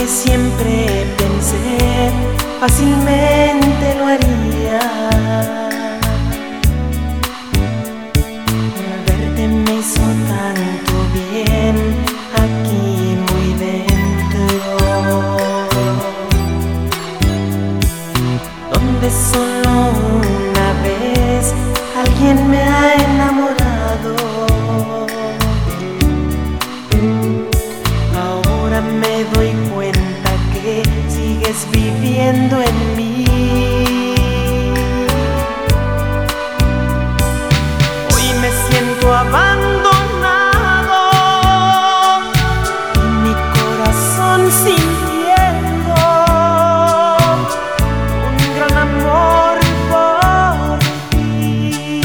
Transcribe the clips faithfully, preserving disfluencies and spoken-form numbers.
siempre pensé, fácilmente lo haría. Verte me hizo tanto bien aquí muy dentro, donde solo una vez alguien me ha enamorado. Ahora me doy cuenta que sigues viviendo en mí. Hoy me siento abandonado y mi corazón sintiendo un gran amor por ti.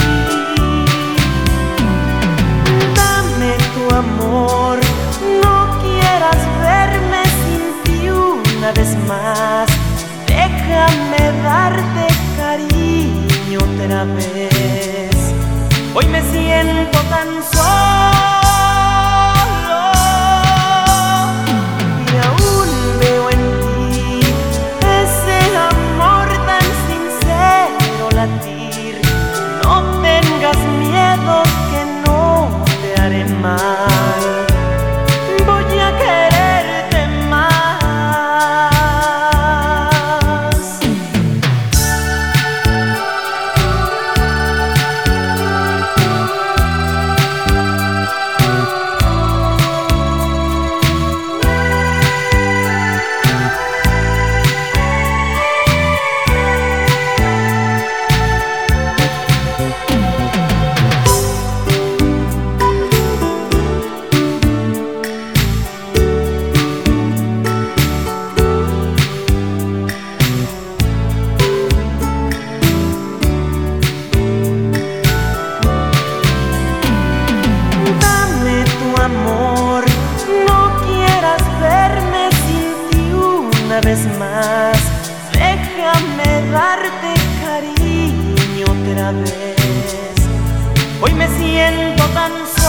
Dame tu amor, no quieras verme sin ti una vez más. Déjame darte cariño otra vez. Hoy me siento tan solo y aún veo en ti ese amor tan sincero latir. No tengas miedo que no te haré mal. Voy a quererte más. Amor, no quieras verme sin ti una vez más. Déjame darte cariño otra vez. Hoy me siento tan solo